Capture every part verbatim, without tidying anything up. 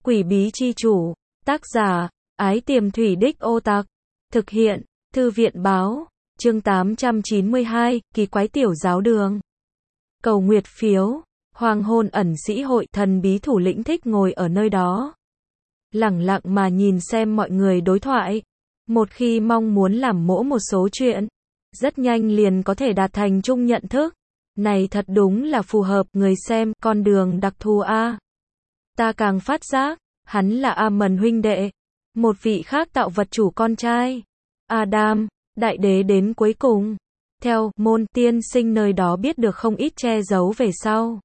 Quỷ bí chi chủ, tác giả, Ái Tiềm Thủy Đích Ô Tặc, thực hiện, Thư viện báo, chương tám trăm chín mươi hai, Kỳ quái tiểu giáo đường. Cầu nguyệt phiếu, hoàng hôn ẩn sĩ hội, thần bí thủ lĩnh thích ngồi ở nơi đó. Lẳng lặng mà nhìn xem mọi người đối thoại. Một khi mong muốn làm mỗ một số chuyện, rất nhanh liền có thể đạt thành chung nhận thức. Này thật đúng là phù hợp người xem, con đường đặc thù a. Ta càng phát giác, hắn là A-mần huynh đệ, một vị khác tạo vật chủ con trai. Adam, đại đế đến cuối cùng. Theo môn tiên sinh nơi đó biết được không ít che giấu về sau.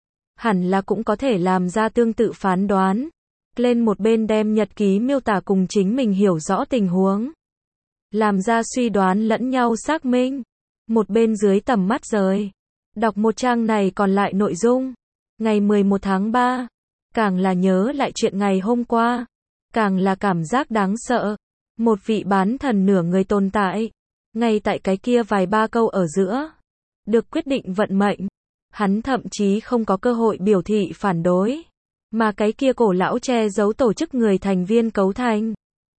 Hẳn là cũng có thể làm ra tương tự phán đoán. Lên một bên đem nhật ký miêu tả cùng chính mình hiểu rõ tình huống. Làm ra suy đoán lẫn nhau xác minh. Một bên dưới tầm mắt rời. Đọc một trang này còn lại nội dung. Ngày mười một tháng ba. Càng là nhớ lại chuyện ngày hôm qua. Càng là cảm giác đáng sợ. Một vị bán thần nửa người tồn tại. Ngay tại cái kia vài ba câu ở giữa. Được quyết định vận mệnh. Hắn thậm chí không có cơ hội biểu thị phản đối. Mà cái kia cổ lão che giấu tổ chức người thành viên cấu thành.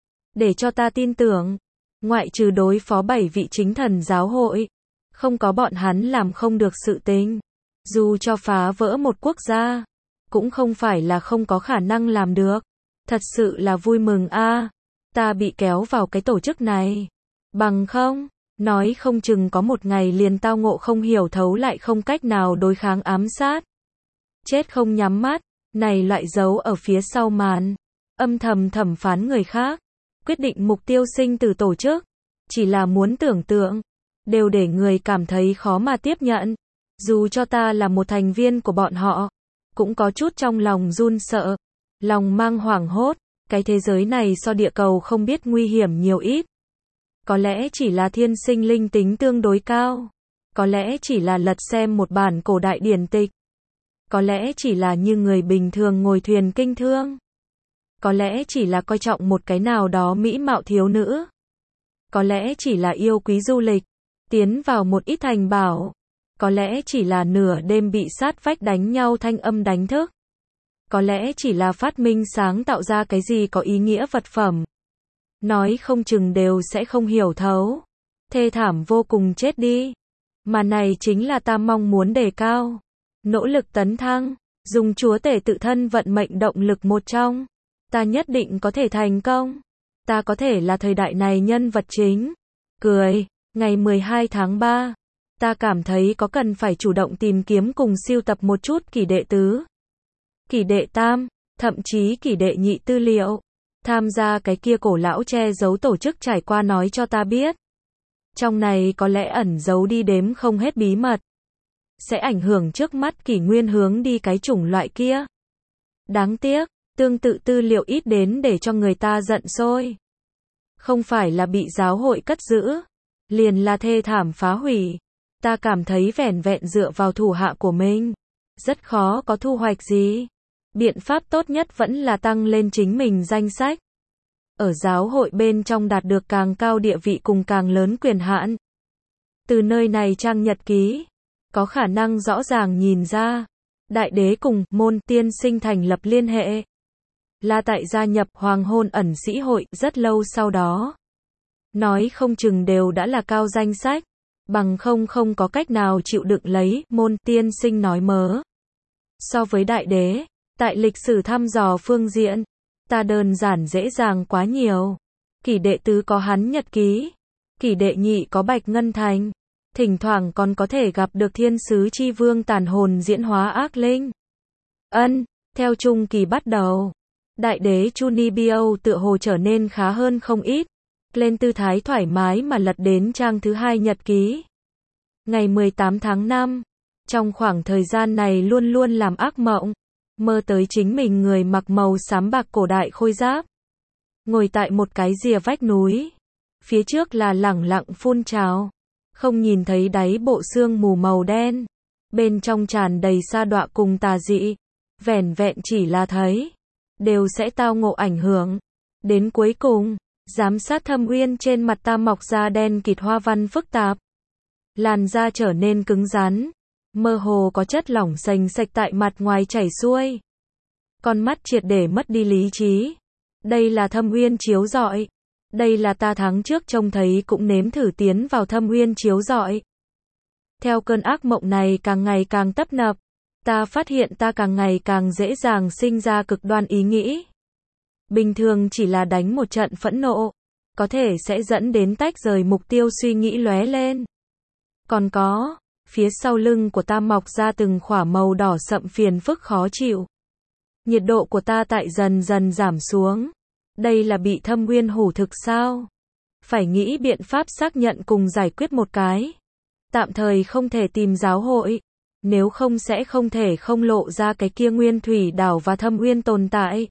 Để cho ta tin tưởng. Ngoại trừ đối phó bảy vị chính thần giáo hội. Không có bọn hắn làm không được sự tình. Dù cho phá vỡ một quốc gia. Cũng không phải là không có khả năng làm được. Thật sự là vui mừng a. À, ta bị kéo vào cái tổ chức này. Bằng không, nói không chừng có một ngày liền tao ngộ không hiểu thấu lại không cách nào đối kháng ám sát. Chết không nhắm mắt, này loại giấu ở phía sau màn. Âm thầm thẩm phán người khác. Quyết định mục tiêu sinh tử tổ chức. Chỉ là muốn tưởng tượng. Đều để người cảm thấy khó mà tiếp nhận. Dù cho ta là một thành viên của bọn họ. Cũng có chút trong lòng run sợ. Lòng mang hoảng hốt. Cái thế giới này so địa cầu không biết nguy hiểm nhiều ít. Có lẽ chỉ là thiên sinh linh tính tương đối cao. Có lẽ chỉ là lật xem một bản cổ đại điển tịch. Có lẽ chỉ là như người bình thường ngồi thuyền kinh thương. Có lẽ chỉ là coi trọng một cái nào đó mỹ mạo thiếu nữ. Có lẽ chỉ là yêu quý du lịch. Tiến vào một ít thành bảo. Có lẽ chỉ là nửa đêm bị sát vách đánh nhau thanh âm đánh thức. Có lẽ chỉ là phát minh sáng tạo ra cái gì có ý nghĩa vật phẩm. Nói không chừng đều sẽ không hiểu thấu. Thê thảm vô cùng chết đi. Mà này chính là ta mong muốn đề cao. Nỗ lực tấn thăng. Dùng chúa tể tự thân vận mệnh động lực một trong. Ta nhất định có thể thành công. Ta có thể là thời đại này nhân vật chính. Cười. Ngày mười hai tháng ba. Ta cảm thấy có cần phải chủ động tìm kiếm cùng siêu tập một chút kỷ đệ tứ. Kỷ đệ tam. Thậm chí kỷ đệ nhị tư liệu. Tham gia cái kia cổ lão che giấu tổ chức trải qua nói cho ta biết. Trong này có lẽ ẩn giấu đi đếm không hết bí mật. Sẽ ảnh hưởng trước mắt kỷ nguyên hướng đi cái chủng loại kia. Đáng tiếc, tương tự tư liệu ít đến để cho người ta giận sôi. Không phải là bị giáo hội cất giữ. Liền là thê thảm phá hủy. Ta cảm thấy vẻn vẹn dựa vào thủ hạ của mình. Rất khó có thu hoạch gì. Biện pháp tốt nhất vẫn là tăng lên chính mình danh sách. Ở giáo hội bên trong đạt được càng cao địa vị cùng càng lớn quyền hạn. Từ nơi này trang nhật ký. Có khả năng rõ ràng nhìn ra. Đại đế cùng môn tiên sinh thành lập liên hệ. Là tại gia nhập hoàng hôn ẩn sĩ hội rất lâu sau đó. Nói không chừng đều đã là cao danh sách. Bằng không không có cách nào chịu đựng lấy, môn tiên sinh nói mớ. So với đại đế, tại lịch sử thăm dò phương diện, ta đơn giản dễ dàng quá nhiều. Kỷ đệ tứ có hắn nhật ký. Kỷ đệ nhị có Bạch Ngân Thành. Thỉnh thoảng còn có thể gặp được thiên sứ chi vương tàn hồn diễn hóa ác linh. Ân, theo trung kỳ bắt đầu. Đại đế Chunibyo tựa hồ trở nên khá hơn không ít. Lên tư thái thoải mái mà lật đến trang thứ hai nhật ký. Ngày mười tám tháng năm. Trong khoảng thời gian này luôn luôn làm ác mộng. Mơ tới chính mình người mặc màu xám bạc cổ đại khôi giáp. Ngồi tại một cái rìa vách núi. Phía trước là lẳng lặng phun trào. Không nhìn thấy đáy bộ xương mù màu đen. Bên trong tràn đầy sa đọa cùng tà dị. Vẻn vẹn chỉ là thấy. Đều sẽ tao ngộ ảnh hưởng. Đến cuối cùng. Giám sát thâm uyên trên mặt ta mọc ra đen kịt hoa văn phức tạp. Làn da trở nên cứng rắn. Mơ hồ có chất lỏng sành sạch tại mặt ngoài chảy xuôi. Con mắt triệt để mất đi lý trí. Đây là thâm uyên chiếu rọi. Đây là ta tháng trước trông thấy cũng nếm thử tiến vào thâm uyên chiếu rọi. Theo cơn ác mộng này càng ngày càng tấp nập, ta phát hiện ta càng ngày càng dễ dàng sinh ra cực đoan ý nghĩ. Bình thường chỉ là đánh một trận phẫn nộ, có thể sẽ dẫn đến tách rời mục tiêu suy nghĩ lóe lên. Còn có, phía sau lưng của ta mọc ra từng khỏa màu đỏ sậm phiền phức khó chịu. Nhiệt độ của ta tại dần dần giảm xuống. Đây là bị thâm uyên hủ thực sao? Phải nghĩ biện pháp xác nhận cùng giải quyết một cái. Tạm thời không thể tìm giáo hội, nếu không sẽ không thể không lộ ra cái kia nguyên thủy đảo và thâm uyên tồn tại.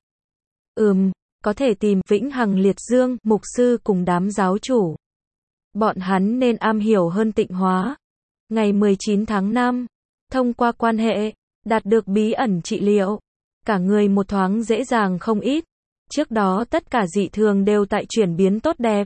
Ừm, có thể tìm Vĩnh Hằng Liệt Dương, mục sư cùng đám giáo chủ. Bọn hắn nên am hiểu hơn tịnh hóa. Ngày mười chín tháng năm, thông qua quan hệ, đạt được bí ẩn trị liệu. Cả người một thoáng dễ dàng không ít. Trước đó tất cả dị thường đều tại chuyển biến tốt đẹp.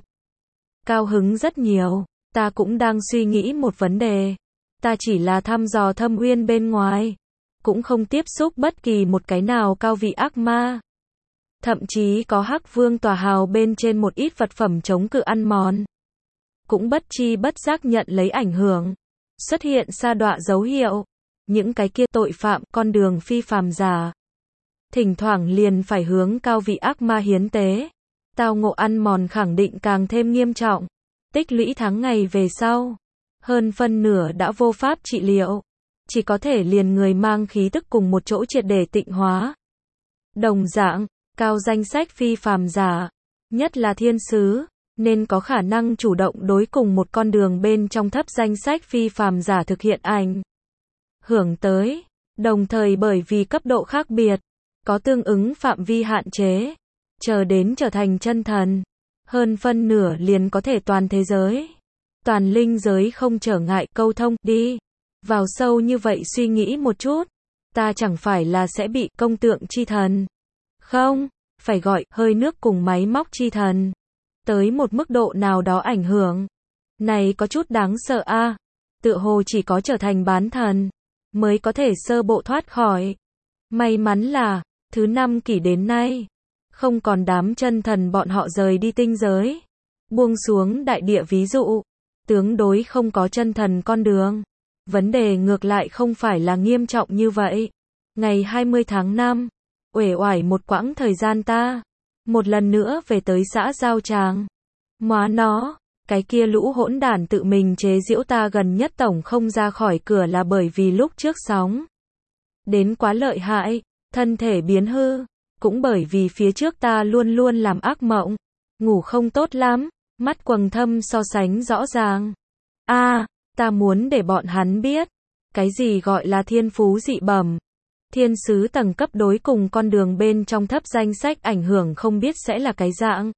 Cao hứng rất nhiều. Ta cũng đang suy nghĩ một vấn đề. Ta chỉ là thăm dò thâm uyên bên ngoài. Cũng không tiếp xúc bất kỳ một cái nào cao vị ác ma. Thậm chí có hắc vương tòa hào bên trên một ít vật phẩm chống cự ăn mòn. Cũng bất chi bất giác nhận lấy ảnh hưởng. Xuất hiện sa đọa dấu hiệu. Những cái kia tội phạm, con đường phi phàm giả. Thỉnh thoảng liền phải hướng cao vị ác ma hiến tế. Tao ngộ ăn mòn khẳng định càng thêm nghiêm trọng. Tích lũy tháng ngày về sau. Hơn phân nửa đã vô pháp trị liệu. Chỉ có thể liền người mang khí tức cùng một chỗ triệt để tịnh hóa. Đồng dạng, cao danh sách phi phàm giả, nhất là thiên sứ, nên có khả năng chủ động đối cùng một con đường bên trong thấp danh sách phi phàm giả thực hiện ảnh hưởng tới. Đồng thời bởi vì cấp độ khác biệt, có tương ứng phạm vi hạn chế. Chờ đến trở thành chân thần, hơn phân nửa liền có thể toàn thế giới, toàn linh giới không trở ngại câu thông, đi. Vào sâu như vậy suy nghĩ một chút, ta chẳng phải là sẽ bị công tượng chi thần. Không, phải gọi hơi nước cùng máy móc chi thần. Tới một mức độ nào đó ảnh hưởng. Này có chút đáng sợ a. À. Tựa hồ chỉ có trở thành bán thần, mới có thể sơ bộ thoát khỏi. May mắn là, thứ năm kỷ đến nay, không còn đám chân thần bọn họ rời đi tinh giới. Buông xuống đại địa ví dụ, tướng đối không có chân thần con đường. Vấn đề ngược lại không phải là nghiêm trọng như vậy. Ngày hai mươi tháng năm, uể oải một quãng thời gian ta, một lần nữa về tới xã Giao Tràng. Móa nó, cái kia lũ hỗn đản tự mình chế giễu ta gần nhất tổng không ra khỏi cửa là bởi vì lúc trước sóng đến quá lợi hại, thân thể biến hư, cũng bởi vì phía trước ta luôn luôn làm ác mộng, ngủ không tốt lắm, mắt quầng thâm so sánh rõ ràng. A, à, ta muốn để bọn hắn biết, cái gì gọi là thiên phú dị bẩm. Thiên sứ tầng cấp đối cùng con đường bên trong thấp danh sách ảnh hưởng không biết sẽ là cái dạng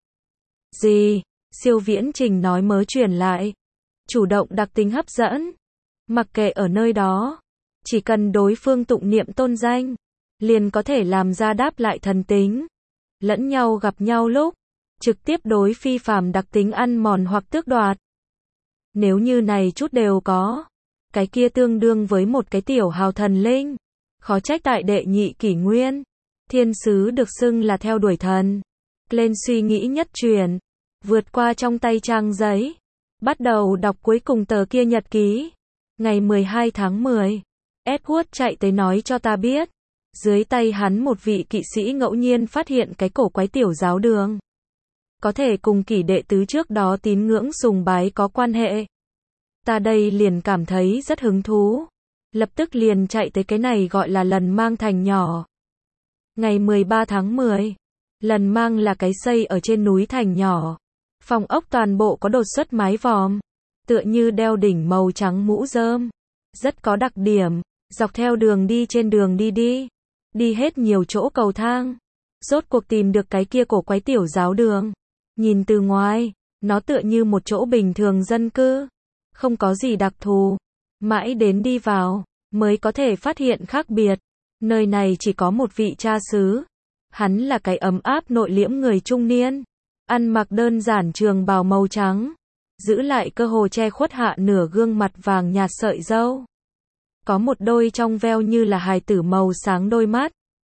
gì. Siêu viễn trình nói mớ truyền lại. Chủ động đặc tính hấp dẫn. Mặc kệ ở nơi đó, chỉ cần đối phương tụng niệm tôn danh, liền có thể làm ra đáp lại thần tính. Lẫn nhau gặp nhau lúc, trực tiếp đối phi phàm đặc tính ăn mòn hoặc tước đoạt. Nếu như này chút đều có, cái kia tương đương với một cái tiểu hào thần linh. Khó trách tại đệ nhị kỷ nguyên, thiên sứ được xưng là theo đuổi thần. Lên suy nghĩ nhất truyền, vượt qua trong tay trang giấy, bắt đầu đọc cuối cùng tờ kia nhật ký. Ngày mười hai tháng mười, Edward chạy tới nói cho ta biết, dưới tay hắn một vị kỵ sĩ ngẫu nhiên phát hiện cái cổ quái tiểu giáo đường. Có thể cùng kỷ đệ tứ trước đó tín ngưỡng sùng bái có quan hệ. Ta đây liền cảm thấy rất hứng thú. Lập tức liền chạy tới cái này gọi là lần mang thành nhỏ. Ngày mười ba tháng mười, lần mang là cái xây ở trên núi thành nhỏ. Phòng ốc toàn bộ có đột xuất mái vòm, tựa như đeo đỉnh màu trắng mũ rơm. Rất có đặc điểm, dọc theo đường đi trên đường đi đi. Đi hết nhiều chỗ cầu thang. Rốt cuộc tìm được cái kia cổ quái tiểu giáo đường. Nhìn từ ngoài, nó tựa như một chỗ bình thường dân cư. Không có gì đặc thù. Mãi đến đi vào, mới có thể phát hiện khác biệt. Nơi này chỉ có một vị cha xứ. Hắn là cái ấm áp nội liễm người trung niên. Ăn mặc đơn giản trường bào màu trắng. Giữ lại cơ hồ che khuất hạ nửa gương mặt vàng nhạt sợi râu. Có một đôi trong veo như là hài tử màu sáng đôi mắt.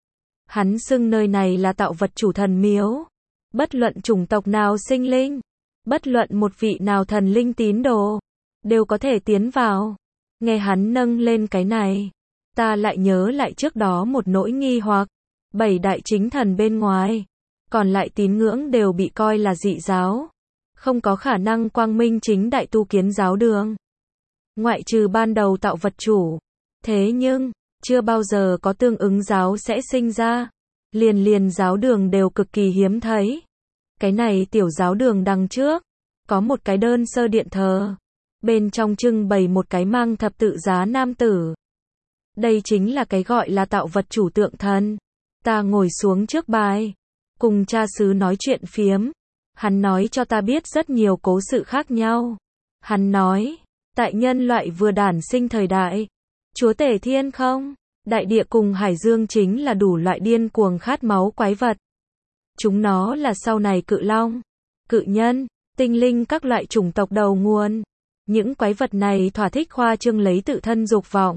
Hắn xưng nơi này là tạo vật chủ thần miếu. Bất luận chủng tộc nào sinh linh, bất luận một vị nào thần linh tín đồ, đều có thể tiến vào. Nghe hắn nâng lên cái này, ta lại nhớ lại trước đó một nỗi nghi hoặc. Bảy đại chính thần bên ngoài, còn lại tín ngưỡng đều bị coi là dị giáo. Không có khả năng quang minh chính đại tu kiến giáo đường. Ngoại trừ ban đầu tạo vật chủ. Thế nhưng, chưa bao giờ có tương ứng giáo sẽ sinh ra. Liền liền giáo đường đều cực kỳ hiếm thấy. Cái này tiểu giáo đường đằng trước, có một cái đơn sơ điện thờ. Bên trong trưng bày một cái mang thập tự giá nam tử. Đây chính là cái gọi là tạo vật chủ tượng thần. Ta ngồi xuống trước bài, cùng cha xứ nói chuyện phiếm. Hắn nói cho ta biết rất nhiều cố sự khác nhau. Hắn nói, tại nhân loại vừa đản sinh thời đại, chúa tể thiên không, đại địa cùng hải dương chính là đủ loại điên cuồng khát máu quái vật. Chúng nó là sau này cự long, cự nhân, tinh linh các loại chủng tộc đầu nguồn. Những quái vật này thỏa thích khoa trương lấy tự thân dục vọng,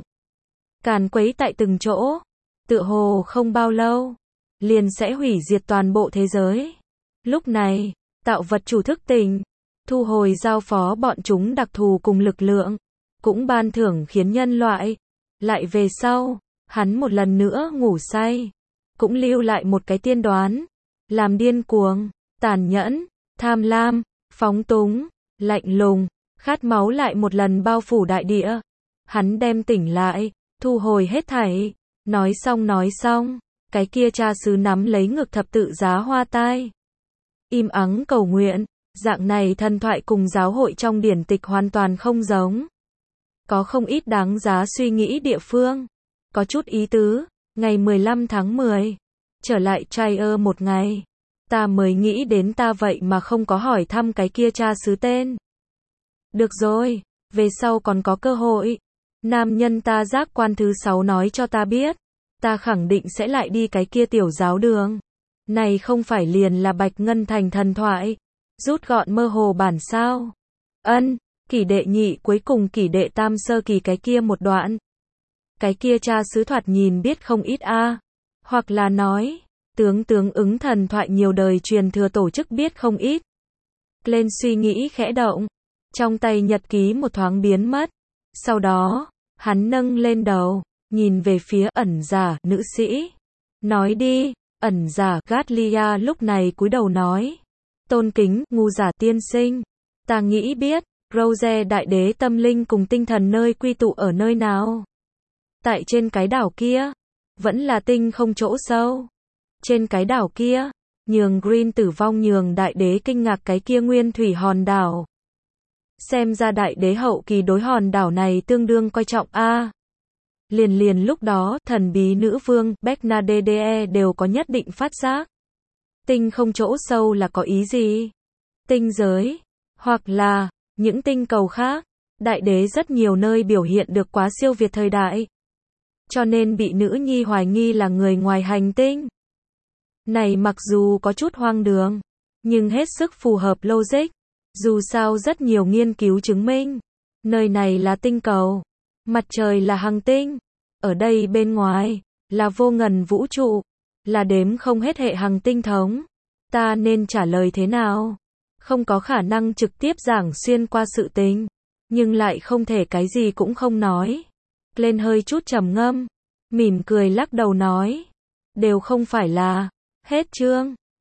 càn quấy tại từng chỗ, tựa hồ không bao lâu, liền sẽ hủy diệt toàn bộ thế giới. Lúc này, tạo vật chủ thức tỉnh, thu hồi giao phó bọn chúng đặc thù cùng lực lượng, cũng ban thưởng khiến nhân loại. Lại về sau, hắn một lần nữa ngủ say, cũng lưu lại một cái tiên đoán, làm điên cuồng, tàn nhẫn, tham lam, phóng túng, lạnh lùng, khát máu lại một lần bao phủ đại địa. Hắn đem tỉnh lại, thu hồi hết thảy, nói xong nói xong, cái kia cha xứ nắm lấy ngực thập tự giá hoa tai. Im ắng cầu nguyện, dạng này thần thoại cùng giáo hội trong điển tịch hoàn toàn không giống. Có không ít đáng giá suy nghĩ địa phương. Có chút ý tứ, ngày mười lăm tháng mười, trở lại Trier một ngày. Ta mới nghĩ đến ta vậy mà không có hỏi thăm cái kia cha xứ tên. Được rồi, về sau còn có cơ hội. Nam nhân ta giác quan thứ sáu nói cho ta biết, ta khẳng định sẽ lại đi cái kia tiểu giáo đường. Này không phải liền là Bạch Ngân Thành thần thoại, rút gọn mơ hồ bản sao. Ân, kỷ đệ nhị cuối cùng kỷ đệ tam sơ kỳ cái kia một đoạn. Cái kia cha xứ thoạt nhìn biết không ít a, hoặc là nói, tướng tướng ứng thần thoại nhiều đời truyền thừa tổ chức biết không ít. Lên suy nghĩ khẽ động, trong tay nhật ký một thoáng biến mất. Sau đó, hắn nâng lên đầu, nhìn về phía ẩn giả nữ sĩ. Nói đi, ẩn giả Gatlia lúc này cúi đầu nói. Tôn kính, ngu giả tiên sinh. Ta nghĩ biết, Rose đại đế tâm linh cùng tinh thần nơi quy tụ ở nơi nào. Tại trên cái đảo kia, vẫn là tinh không chỗ sâu. Trên cái đảo kia, nhường Green tử vong nhường đại đế kinh ngạc cái kia nguyên thủy hòn đảo. Xem ra đại đế hậu kỳ đối hòn đảo này tương đương coi trọng a. À, liền liền lúc đó, thần bí nữ vương Bernadette đều có nhất định phát giác. Tinh không chỗ sâu là có ý gì? Tinh giới, hoặc là những tinh cầu khác. Đại đế rất nhiều nơi biểu hiện được quá siêu việt thời đại, cho nên bị nữ nhi hoài nghi là người ngoài hành tinh. Này mặc dù có chút hoang đường, nhưng hết sức phù hợp logic. Dù sao rất nhiều nghiên cứu chứng minh, nơi này là tinh cầu, mặt trời là hành tinh, ở đây bên ngoài, là vô ngần vũ trụ, là đếm không hết hệ hành tinh thống. Ta nên trả lời thế nào? Không có khả năng trực tiếp giảng xuyên qua sự tình, nhưng lại không thể cái gì cũng không nói. Lên hơi chút trầm ngâm, mỉm cười lắc đầu nói, đều không phải là, hết chương.